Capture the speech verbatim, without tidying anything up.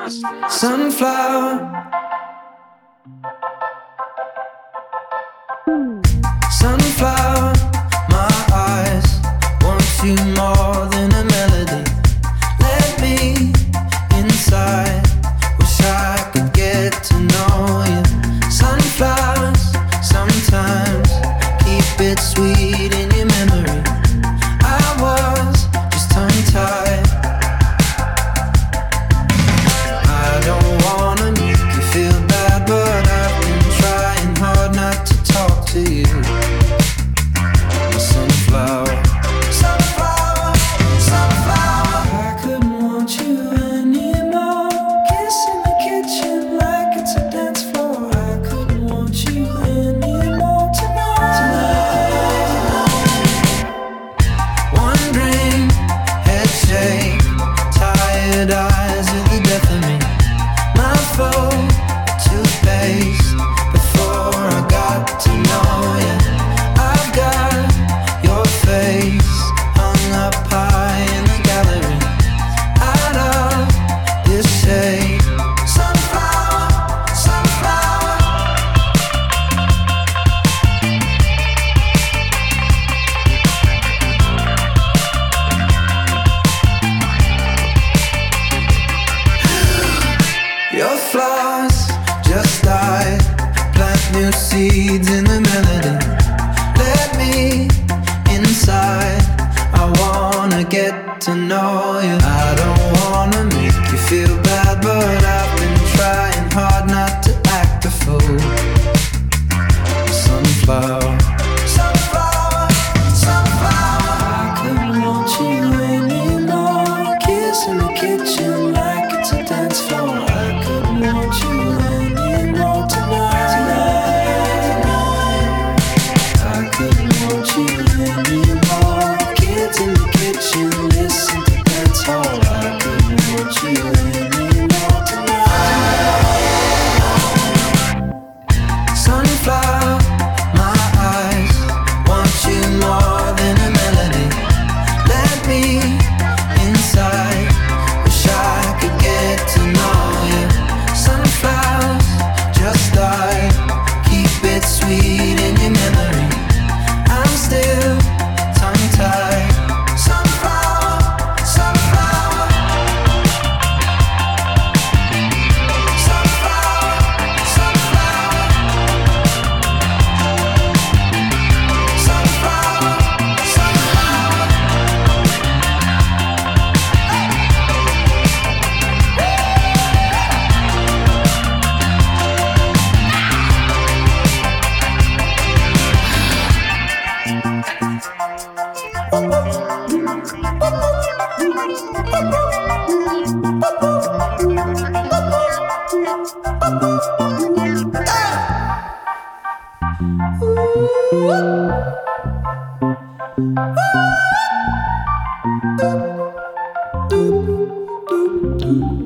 Sunflower, sunflower, my eyes want you more than a melody. Let me inside, wish I could get to know you. Sunflowers, sometimes keep it sweet in your memory. I was just tongue-tied. I don't wanna make you feel bad, but I've been trying hard not to talk to you. Sunflower, sunflower, sunflower. I couldn't want you anymore. Kiss in the kitchen like it's a dance floor. I couldn't want you anymore tonight. Tonight. Wondering, head shake, tired eyes are the death of me. My foe, toothpaste. Before I got to know you, I've got your face hung up high in the gallery. Out of this shade, sunflower, sunflower. Your flaws just died. Plant new seeds in the melody. Let me inside. I wanna get to know you. I don't wanna make you feel bad, but I've been trying hard not to act a fool. Sunflower, sunflower, sunflower. I couldn't want you anymore. Kiss in the kitchen like it's a dance floor. I couldn't want you anymore tonight. Tonight. I couldn't want you anymore. Kids in the kitchen listen to dance hall. I couldn't want you anymore tonight. Sunflower, my eyes want you more than a melody. Let me inside, wish I could get to know you. Sunflowers just died, keep it sweet in your memory. I'm still tongue-tied. Sunflower, sunflower. Sunflower, sunflower. Sunflower, sunflower. Ooh.